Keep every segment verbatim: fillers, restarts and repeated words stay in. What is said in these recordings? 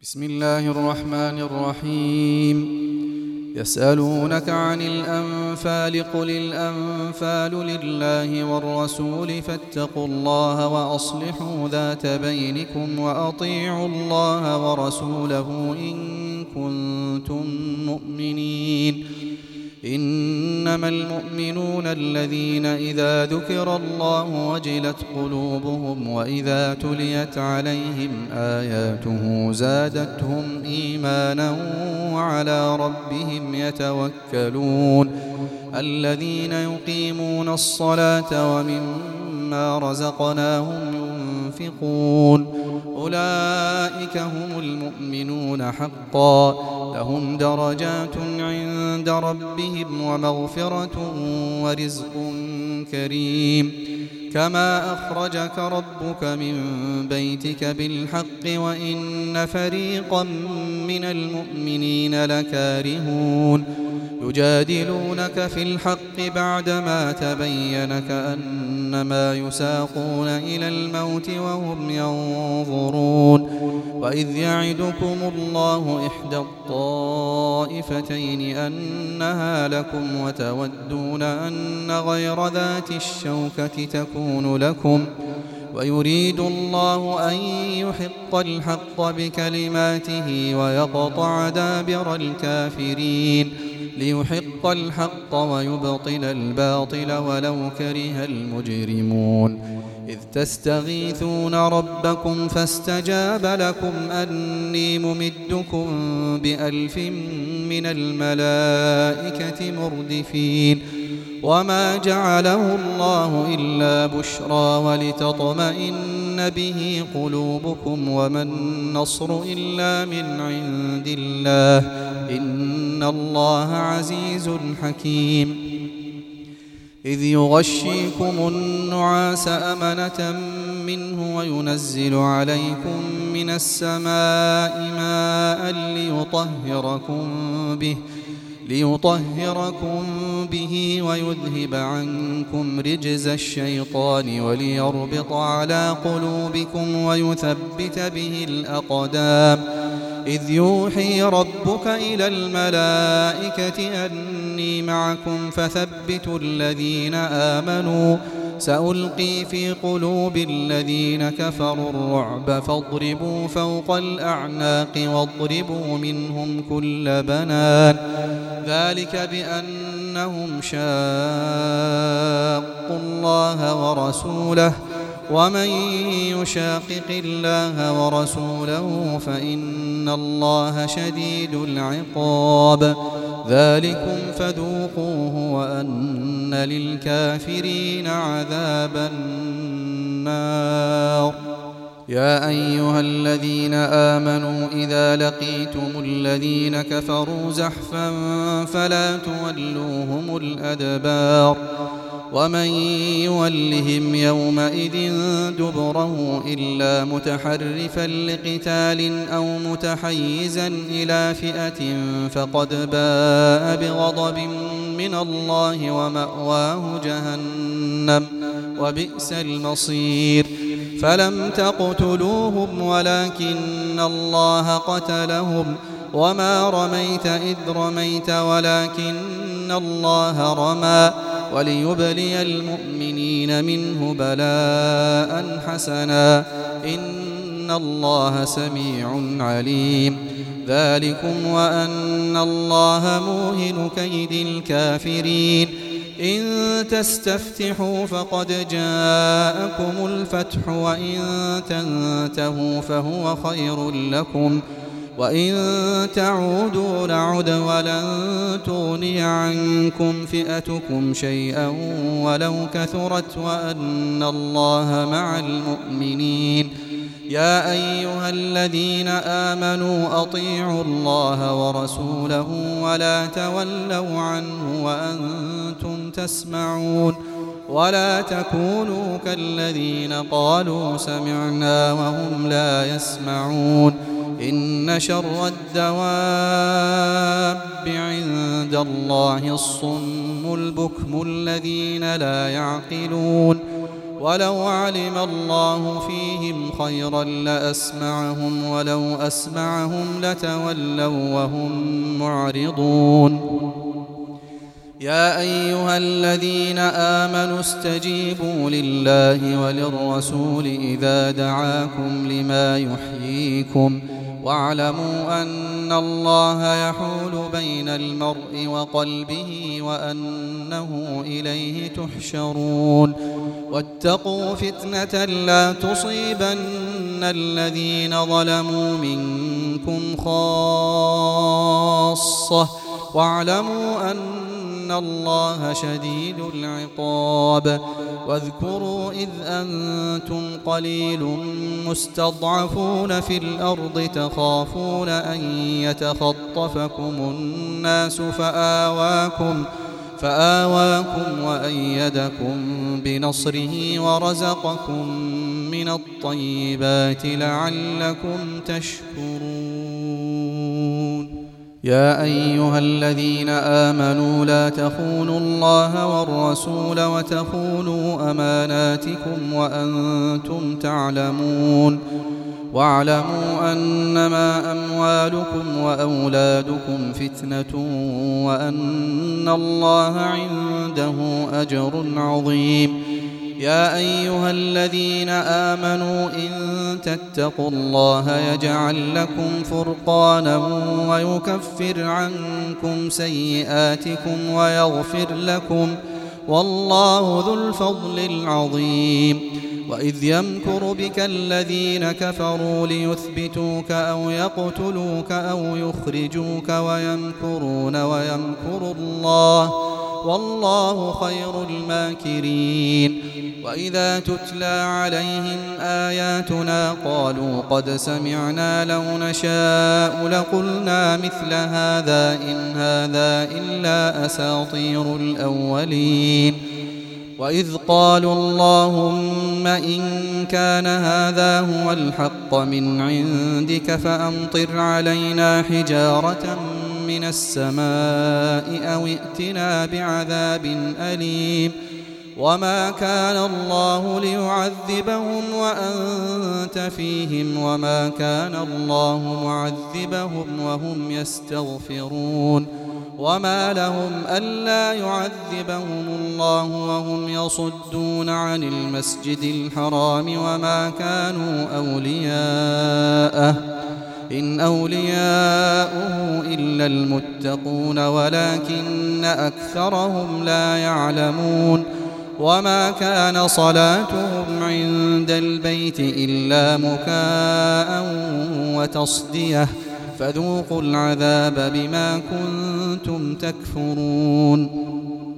بسم الله الرحمن الرحيم. يسألونك عن الأنفال قل الأنفال لله والرسول فاتقوا الله وأصلحوا ذات بينكم وأطيعوا الله ورسوله إن كنتم مؤمنين. إنما المؤمنون الذين إذا ذكر الله وجلت قلوبهم وإذا تليت عليهم آياته زادتهم إيمانا وعلى ربهم يتوكلون. الذين يقيمون الصلاة ومما رزقناهم ينفقون أولئك هم المؤمنون حقا لهم درجات عند ربهم ومغفرة ورزق كريم. كما أخرجك ربك من بيتك بالحق وإن فريقا من المؤمنين لكارهون يجادلونك في الحق بعدما تبين كأنما يساقون إلى الموت وهم ينظرون. وإذ يعدكم الله إحدى الطائفتين أنها لكم وتودون أن غير ذات الشوكة تكون لكم ويريد الله أن يحق الحق بكلماته ويقطع دابر الكافرين ليحق الحق ويبطل الباطل ولو كره المجرمون. إذ تستغيثون ربكم فاستجاب لكم أني ممدكم بألف من الملائكة مردفين. وما جعله الله إلا بشرى ولتطمئن به قلوبكم وما النصر إلا من عند الله إن الله عزيز حكيم. إذ يغشيكم النعاس أمنة منه وينزل عليكم من السماء ماء ليطهركم به ليطهركم به ويذهب عنكم رجز الشيطان وليربط على قلوبكم ويثبت به الأقدام. إذ يوحي ربك إلى الملائكة أني معكم فثبتوا الذين آمنوا سألقي في قلوب الذين كفروا الرعب فاضربوا فوق الأعناق واضربوا منهم كل بنان. ذلك بأنهم شاقوا الله ورسوله ومن يشاقق الله ورسوله فإن الله شديد العقاب. ذلكم فذوقوه وأن للكافرين عذاب النار. يا أيها الذين آمنوا إذا لقيتم الذين كفروا زحفا فلا تولوهم الأدبار. ومن يولهم يومئذ دبره إلا متحرفا لقتال أو متحيزا إلى فئة فقد باء بغضب من الله ومأواه جهنم وبئس المصير. فلم تقتلوهم ولكن الله قتلهم وما رميت إذ رميت ولكن الله رمى وليبلي المؤمنين منه بلاء حسنا إن الله سميع عليم. ذلكم وأن الله موهن كيد الكافرين. إن تستفتحوا فقد جاءكم الفتح وإن تنتهوا فهو خير لكم وإن تعودوا نعد ولن تغني عنكم فئتكم شيئا ولو كثرت وأن الله مع المؤمنين. يا أيها الذين آمنوا أطيعوا الله ورسوله ولا تولوا عنه وأنتم تسمعون. ولا تكونوا كالذين قالوا سمعنا وهم لا يسمعون. إن شر الدواب عند الله الصم البكم الذين لا يعقلون. ولو علم الله فيهم خيرا لأسمعهم ولو أسمعهم لتولوا وهم معرضون يا أيها الذين آمنوا استجيبوا لله وللرسول إذا دعاكم لما يحييكم واعلموا أن الله يحول بين المرء وقلبه وأنه إليه تحشرون واتقوا فتنة لا تصيبن الذين ظلموا منكم خاصة واعلموا أن إن الله شديد العقاب واذكروا إذ أنتم قليل مستضعفون في الأرض تخافون أن يتخطفكم الناس فآواكم فآواكم وأيدكم بنصره ورزقكم من الطيبات لعلكم تشكرون يا أيها الذين آمنوا لا تخونوا الله والرسول وتخونوا أماناتكم وأنتم تعلمون واعلموا أنما أموالكم وأولادكم فتنة وأن الله عنده أجر عظيم يا أيها الذين آمنوا إن تتقوا الله يجعل لكم فرقانا ويكفر عنكم سيئاتكم ويغفر لكم والله ذو الفضل العظيم وإذ يمكر بك الذين كفروا ليثبتوك أو يقتلوك أو يخرجوك ويمكرون ويمكر الله والله خير الماكرين وإذا تتلى عليهم آياتنا قالوا قد سمعنا لو نشاء لقلنا مثل هذا إن هذا إلا أساطير الأولين وإذ قالوا اللهم إن كان هذا هو الحق من عندك فأمطر علينا حجارة من السماء أو ائتنا بعذاب أليم وما كان الله ليعذبهم وأنت فيهم وما كان الله معذبهم وهم يستغفرون وما لهم ألا يعذبهم الله وهم يصدون عن المسجد الحرام وما كانوا أولياءه إن أولياؤه إلا المتقون ولكن أكثرهم لا يعلمون وما كان صلاتهم عند البيت إلا مكاء وتصدية فذوقوا العذاب بما كنتم تكفرون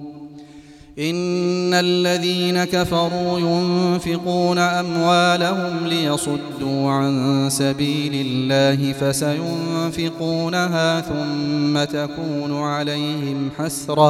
إن الذين كفروا ينفقون أموالهم ليصدوا عن سبيل الله فسينفقونها ثم تكون عليهم حسرة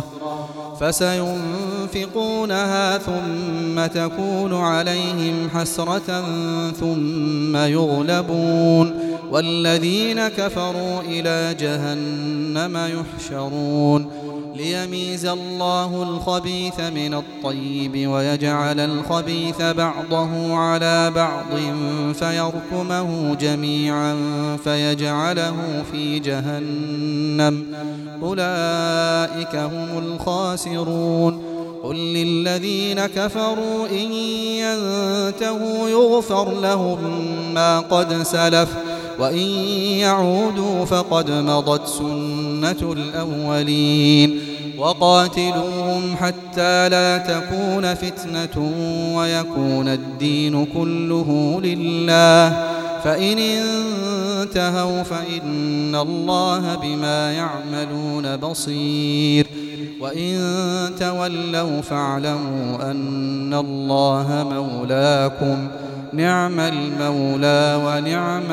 فسينفقونها ثم تكون عليهم حسرة ثم يغلبون والذين كفروا إلى جهنم يحشرون ليميز الله الخبيث من الطيب ويجعل الخبيث بعضه على بعض فيركمه جميعا فيجعله في جهنم أولئك هم الخاسرون قل للذين كفروا إن ينتهوا يغفر لهم ما قد سلف وإن يعودوا فقد مضت سنة الأولين وقاتلوهم حتى لا تكون فتنة ويكون الدين كله لله فإن انتهوا فإن الله بما يعملون بصير وإن تولوا فاعلموا أن الله مولاكم نعم المولى ونعم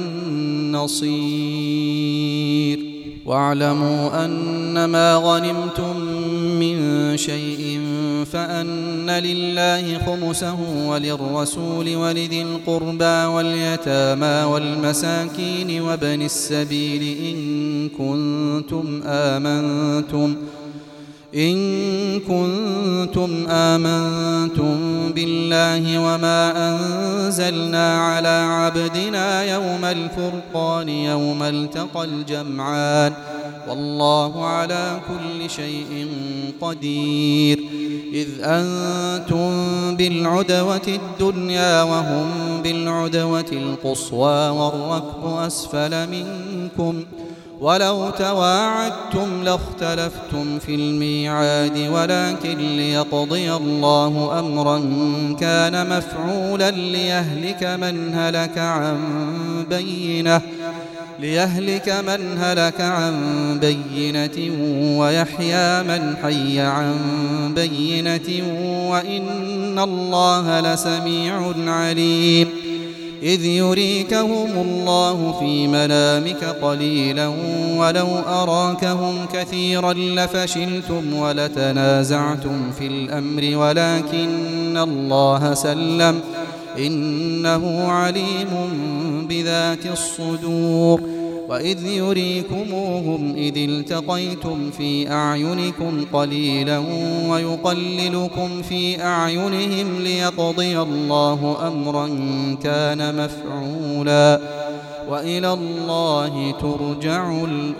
النصير واعلموا أنما غنمتم من شيء فأن لله خمسه وللرسول ولذي القربى واليتامى والمساكين وابن السبيل إن كنتم آمنتم إن كنتم آمنتم بالله وما أنزلنا على عبدنا يوم الفرقان يوم التقى الجمعان والله على كل شيء قدير. إذ أنتم بالعدوة الدنيا وهم بالعدوة القصوى والركب أسفل منكم ولو تواعدتم لاختلفتم في الميعاد ولكن ليقضي الله أمرا كان مفعولا ليهلك من هلك عن بينة ليهلك من هلك عن بينة ويحيى من حي عن بينة وإن الله لسميع عليم. إذ يريكهم الله في منامك قليلا ولو أراكهم كثيرا لفشلتم ولتنازعتم في الأمر ولكن الله سلم إنه عليم بذات الصدور. وإذ يريكموهم إذ التقيتم في أعينكم قليلا ويقللكم في أعينهم ليقضي الله أمرا كان مفعولا وإلى الله ترجع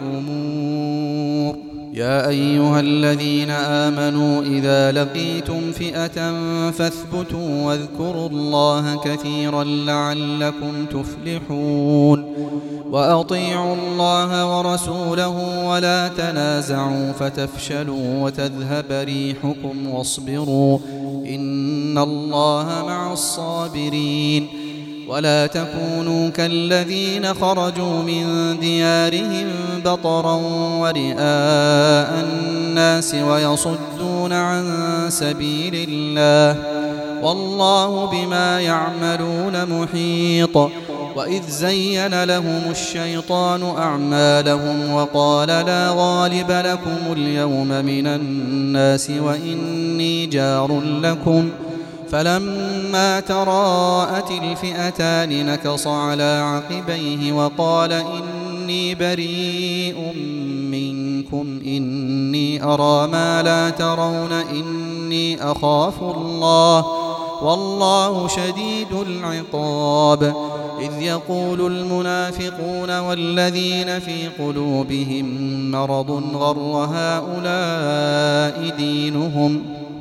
الأمور. يا أيها الذين آمنوا إذا لقيتم فئة فاثبتوا واذكروا الله كثيرا لعلكم تفلحون. وأطيعوا الله ورسوله ولا تنازعوا فتفشلوا وتذهب ريحكم واصبروا إن الله مع الصابرين. ولا تكونوا كالذين خرجوا من ديارهم بطرا ورئاء الناس ويصدون عن سبيل الله والله بما يعملون محيط. وإذ زين لهم الشيطان أعمالهم وقال لا غالب لكم اليوم من الناس وإني جار لكم فلما تراءت الفئتان نكص على عقبيه وقال إني بريء منكم إني أرى ما لا ترون إني أخاف الله والله شديد العقاب. إذ يقول المنافقون والذين في قلوبهم مرض غر هؤلاء دينهم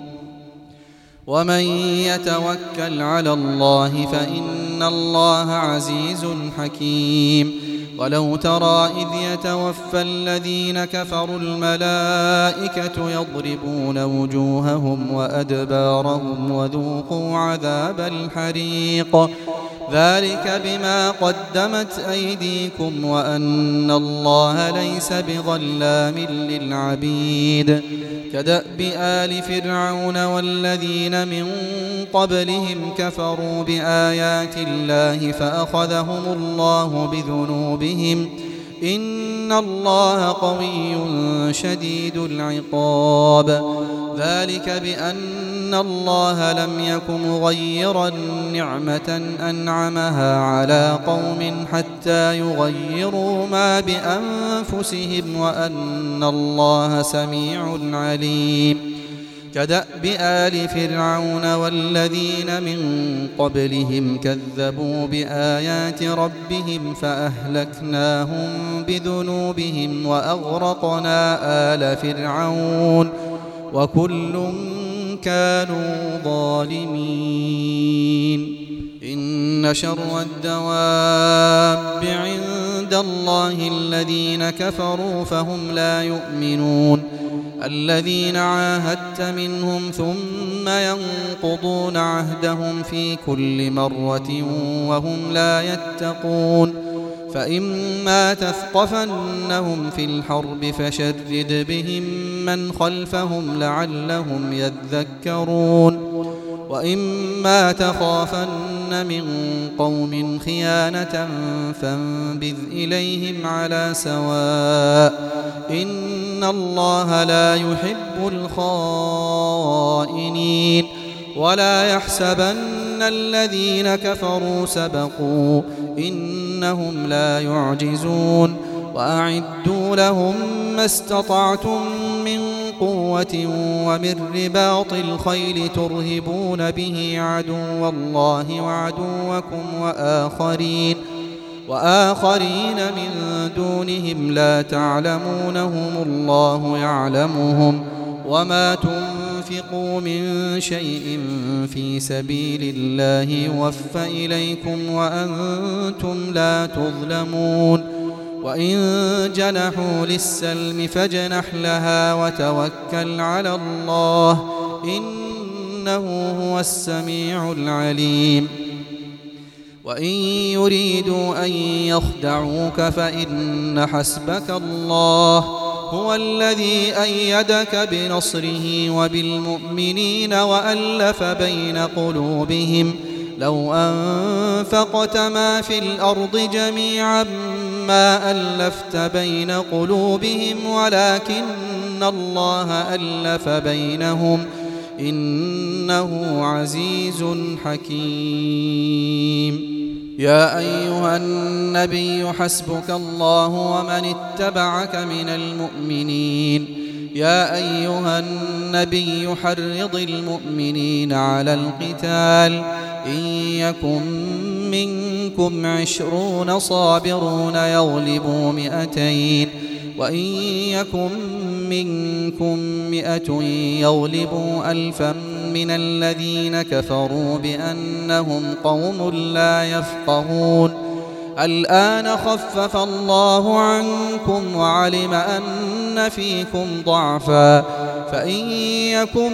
ومن يتوكل على الله فإن الله عزيز حكيم. ولو ترى إذ يتوفى الذين كفروا الملائكة يضربون وجوههم وأدبارهم وذوقوا عذاب الحريق ذلك بما قدمت أيديكم وأن الله ليس بظلام للعبيد. كدأب آل فرعون والذين من قبلهم كفروا بآيات الله فأخذهم الله بذنوبهم إن الله قوي شديد العقاب. ذلك بأن الله لم يكن مغيرا نعمة أنعمها على قوم حتى يغيروا ما بأنفسهم وأن الله سميع عليم. كدأب آل فرعون والذين من قبلهم كذبوا بآيات ربهم فأهلكناهم بذنوبهم وأغرقنا آل فرعون وكل كانوا ظالمين. إن شر الدواب عند الله الذين كفروا فهم لا يؤمنون الذين عاهدت منهم ثم ينقضون عهدهم في كل مرة وهم لا يتقون. فإما تثقفنهم في الحرب فشرد بهم من خلفهم لعلهم يذكرون. وإما تخافن من قوم خيانة فانبذ إليهم على سواء إن الله لا يحب الخائنين. ولا يحسبن الذين كفروا سبقوا إنهم لا يعجزون. وأعدوا لهم ما استطعتم من قوة ومن رباط الخيل ترهبون به عدو الله وعدوكم وآخرين وآخرين من دونهم لا تعلمونهم الله يعلمهم وما تنفقوا من شيء في سبيل الله يوفى إليكم وأنتم لا تظلمون وإن جنحوا للسلم فاجنح لها وتوكل على الله إنه هو السميع العليم وإن يريدوا أن يخدعوك فإن حسبك الله هو الذي أيدك بنصره وبالمؤمنين وألف بين قلوبهم لو أنفقت ما في الأرض جميعا ما ألفت بين قلوبهم ولكن الله ألف بينهم إنه عزيز حكيم يا أيها النبي حسبك الله ومن اتبعك من المؤمنين يا أيها النبي حرض المؤمنين على القتال إن يكن منكم عشرون صابرون يغلبوا مئتين وإن يكن منكم مئة يغلبوا ألفا من الذين كفروا بأنهم قوم لا يفقهون الآن خفف الله عنكم وعلم أن فيكم ضعفا فإن يكن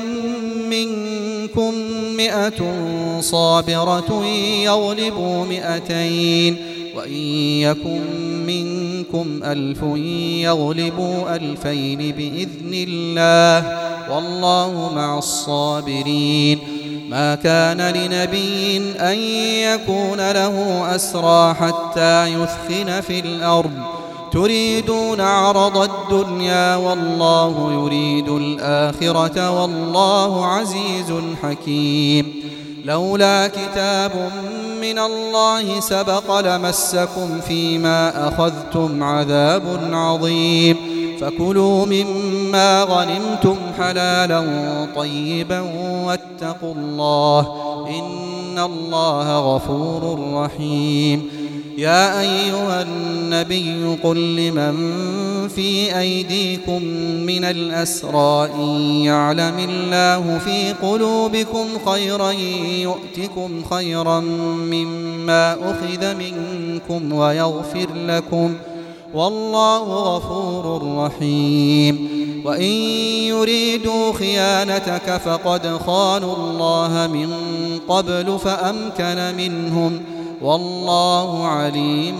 منكم مئة صابرة يغلبوا مئتين وإن يكن منكم ألف يغلبوا ألفين بإذن الله والله مع الصابرين ما كان لنبي أن يكون له أسرى حتى يثخن في الأرض تريدون عرض الدنيا والله يريد الآخرة والله عزيز حكيم لولا كتاب من الله سبق لمسكم فيما أخذتم عذاب عظيم فكلوا مما غنمتم حلالا طيبا واتقوا الله إن الله غفور رحيم يا أيها النبي قل لمن في أيديكم من الأسرى إن يعلم الله في قلوبكم خيرا يؤتكم خيرا مما أخذ منكم ويغفر لكم والله غفور رحيم وإن يريدوا خيانتك فقد خانوا الله من قبل فأمكن منهم والله عليم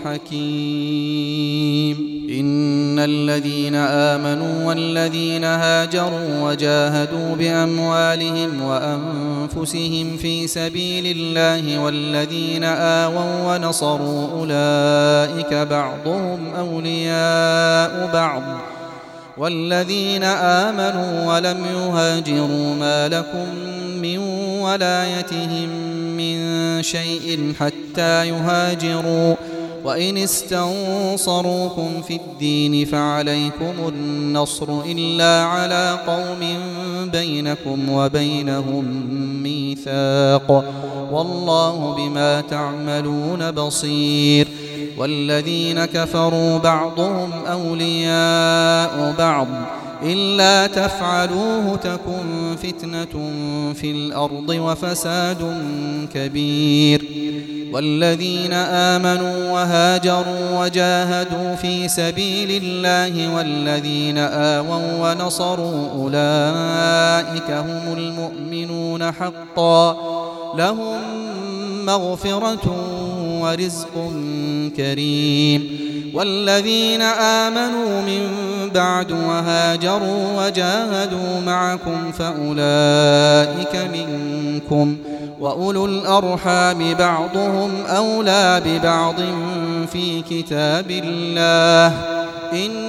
حكيم إن الذين آمنوا والذين هاجروا وجاهدوا بأموالهم وأنفسهم في سبيل الله والذين آووا ونصروا أولئك بعضهم أولياء بعض والذين آمنوا ولم يهاجروا ما لكم من ولايتهم من شيء حتى يهاجروا وإن استنصروكم في الدين فعليكم النصر إلا على قوم بينكم وبينهم ميثاق والله بما تعملون بصير والذين كفروا بعضهم أولياء بعض إلا تفعلوه تكن فتنة في الأرض وفساد كبير والذين آمنوا وهاجروا وجاهدوا في سبيل الله والذين آووا ونصروا أولئك هم المؤمنون حقا لهم مغفرة ورزق كريم والذين آمنوا من بعد وهاجروا وجاهدوا معكم فأولئك منكم وأولو الأرحام بعضهم أولى ببعض في كتاب الله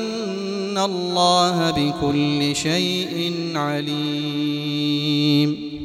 إن الله بكل شيء عليم.